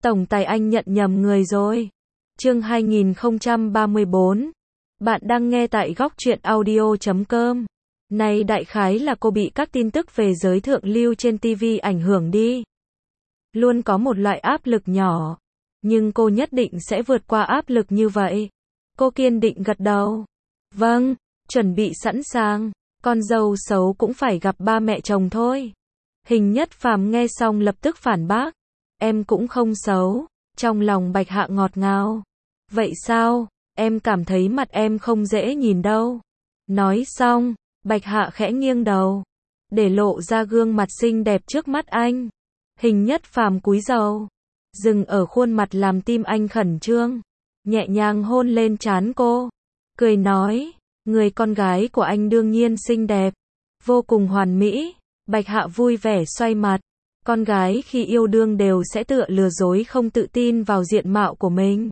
Tổng tài anh nhận nhầm người rồi. Chương 2034. Bạn đang nghe tại góc truyện audio.com. Này đại khái là cô bị các tin tức về giới thượng lưu trên TV ảnh hưởng đi. Luôn có một loại áp lực nhỏ. Nhưng cô nhất định sẽ vượt qua áp lực như vậy. Cô kiên định gật đầu. Vâng, chuẩn bị sẵn sàng. Con dâu xấu cũng phải gặp ba mẹ chồng thôi. Hình Nhất Phàm nghe xong lập tức phản bác. Em cũng không xấu. Trong lòng Bạch Hạ ngọt ngào. Vậy sao? Em cảm thấy mặt em không dễ nhìn đâu. Nói xong, Bạch Hạ khẽ nghiêng đầu, để lộ ra gương mặt xinh đẹp trước mắt anh. Hình Nhất Phàm cúi rầu, dừng ở khuôn mặt làm tim anh khẩn trương, nhẹ nhàng hôn lên trán cô, cười nói, người con gái của anh đương nhiên xinh đẹp, vô cùng hoàn mỹ. Bạch Hạ vui vẻ xoay mặt, con gái khi yêu đương đều sẽ tựa lừa dối không tự tin vào diện mạo của mình.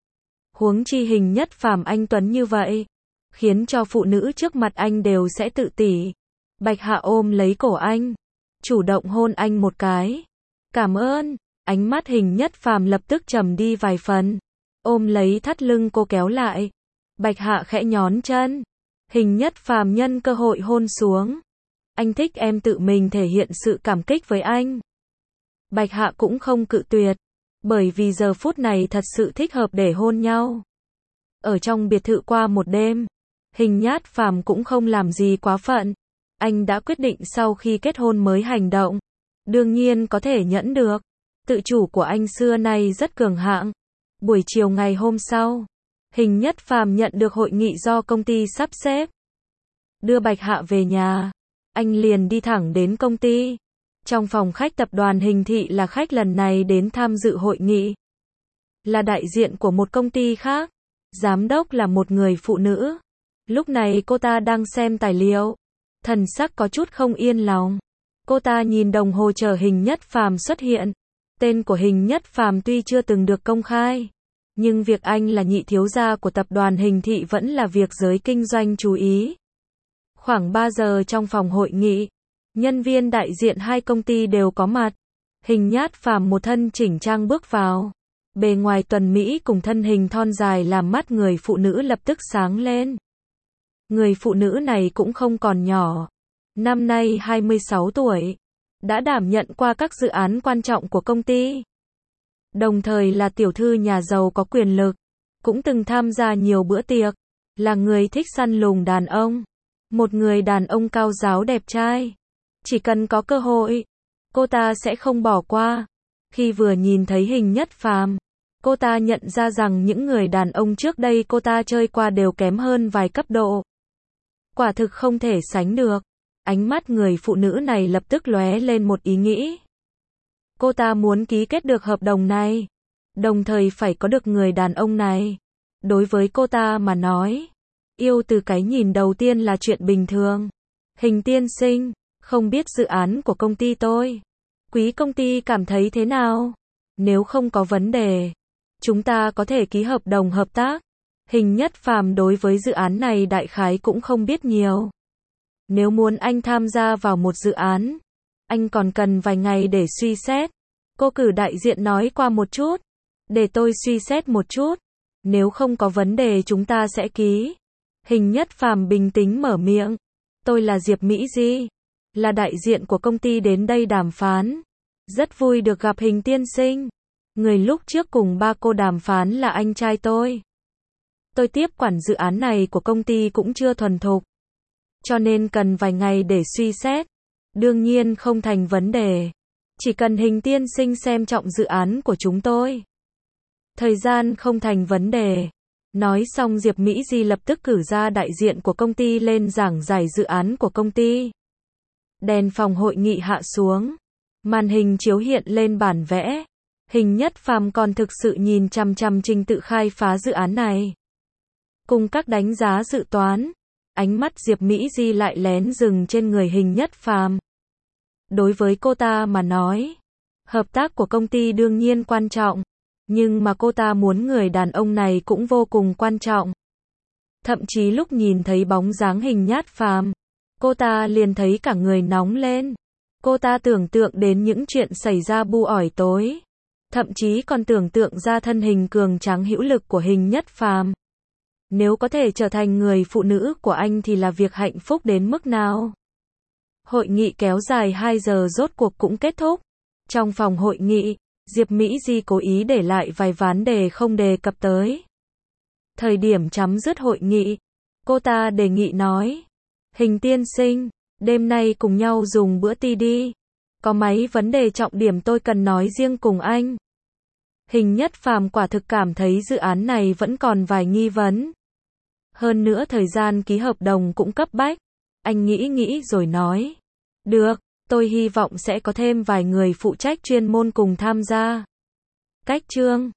Huống chi Hình Nhất Phàm anh tuấn như vậy, khiến cho phụ nữ trước mặt anh đều sẽ tự tỷ. Bạch Hạ ôm lấy cổ anh, chủ động hôn anh một cái. Cảm ơn. Ánh mắt Hình Nhất Phàm lập tức trầm đi vài phần, ôm lấy thắt lưng cô kéo lại. Bạch Hạ khẽ nhón chân, Hình Nhất Phàm nhân cơ hội hôn xuống. Anh thích em tự mình thể hiện sự cảm kích với anh. Bạch Hạ cũng không cự tuyệt, bởi vì giờ phút này thật sự thích hợp để hôn nhau. Ở trong biệt thự qua một đêm, Hình Nhất Phàm cũng không làm gì quá phận. Anh đã quyết định sau khi kết hôn mới hành động. Đương nhiên có thể nhẫn được. Tự chủ của anh xưa nay rất cường hãn. Buổi chiều ngày hôm sau, Hình Nhất Phàm nhận được hội nghị do công ty sắp xếp. Đưa Bạch Hạ về nhà, anh liền đi thẳng đến công ty. Trong phòng khách tập đoàn Hình Thị là khách lần này đến tham dự hội nghị. Là đại diện của một công ty khác. Giám đốc là một người phụ nữ. Lúc này cô ta đang xem tài liệu. Thần sắc có chút không yên lòng. Cô ta nhìn đồng hồ chờ Hình Nhất Phàm xuất hiện. Tên của Hình Nhất Phàm tuy chưa từng được công khai, nhưng việc anh là nhị thiếu gia của tập đoàn Hình Thị vẫn là việc giới kinh doanh chú ý. Khoảng 3 giờ trong phòng hội nghị, nhân viên đại diện hai công ty đều có mặt. Hình Nhất Phàm một thân chỉnh trang bước vào. Bề ngoài tuần mỹ cùng thân hình thon dài làm mắt người phụ nữ lập tức sáng lên. Người phụ nữ này cũng không còn nhỏ. Năm nay 26 tuổi. Đã đảm nhận qua các dự án quan trọng của công ty. Đồng thời là tiểu thư nhà giàu có quyền lực. Cũng từng tham gia nhiều bữa tiệc. Là người thích săn lùng đàn ông. Một người đàn ông cao ráo đẹp trai. Chỉ cần có cơ hội, cô ta sẽ không bỏ qua. Khi vừa nhìn thấy Hình Nhất Phàm, cô ta nhận ra rằng những người đàn ông trước đây cô ta chơi qua đều kém hơn vài cấp độ. Quả thực không thể sánh được. Ánh mắt người phụ nữ này lập tức lóe lên một ý nghĩ. Cô ta muốn ký kết được hợp đồng này, đồng thời phải có được người đàn ông này. Đối với cô ta mà nói, yêu từ cái nhìn đầu tiên là chuyện bình thường. Hình tiên sinh, không biết dự án của công ty tôi, quý công ty cảm thấy thế nào? Nếu không có vấn đề, chúng ta có thể ký hợp đồng hợp tác. Hình Nhất Phàm đối với dự án này đại khái cũng không biết nhiều. Nếu muốn anh tham gia vào một dự án, anh còn cần vài ngày để suy xét. Cô cử đại diện nói qua một chút, để tôi suy xét một chút. Nếu không có vấn đề chúng ta sẽ ký. Hình Nhất Phàm bình tĩnh mở miệng. Tôi là Diệp Mỹ Di, là đại diện của công ty đến đây đàm phán. Rất vui được gặp Hình tiên sinh. Người lúc trước cùng ba cô đàm phán là anh trai tôi. Tôi tiếp quản dự án này của công ty cũng chưa thuần thục, cho nên cần vài ngày để suy xét. Đương nhiên không thành vấn đề. Chỉ cần Hình tiên sinh xem trọng dự án của chúng tôi, thời gian không thành vấn đề. Nói xong Diệp Mỹ Di lập tức cử ra đại diện của công ty lên giảng giải dự án của công ty. Đèn phòng hội nghị hạ xuống. Màn hình chiếu hiện lên bản vẽ. Hình Nhất Phàm còn thực sự nhìn chằm chằm trình tự khai phá dự án này. Cùng các đánh giá dự toán. Ánh mắt Diệp Mỹ Di lại lén dừng trên người Hình Nhất Phàm. Đối với cô ta mà nói, hợp tác của công ty đương nhiên quan trọng, nhưng mà cô ta muốn người đàn ông này cũng vô cùng quan trọng. Thậm chí lúc nhìn thấy bóng dáng Hình Nhất Phàm, cô ta liền thấy cả người nóng lên. Cô ta tưởng tượng đến những chuyện xảy ra bu ỏi tối. thậm chí còn tưởng tượng ra thân hình cường tráng hữu lực của Hình Nhất Phàm. Nếu có thể trở thành người phụ nữ của anh thì là việc hạnh phúc đến mức nào. Hội nghị kéo dài 2 giờ rốt cuộc cũng kết thúc. Trong phòng hội nghị, Diệp Mỹ Di cố ý để lại vài vấn đề không đề cập tới. Thời điểm chấm dứt hội nghị, cô ta đề nghị nói: Hình tiên sinh, đêm nay cùng nhau dùng bữa ti đi. Có mấy vấn đề trọng điểm tôi cần nói riêng cùng anh. Hình Nhất Phàm quả thực cảm thấy dự án này vẫn còn vài nghi vấn. Hơn nữa thời gian ký hợp đồng cũng cấp bách. Anh nghĩ rồi nói: Được, tôi hy vọng sẽ có thêm vài người phụ trách chuyên môn cùng tham gia. Cách chương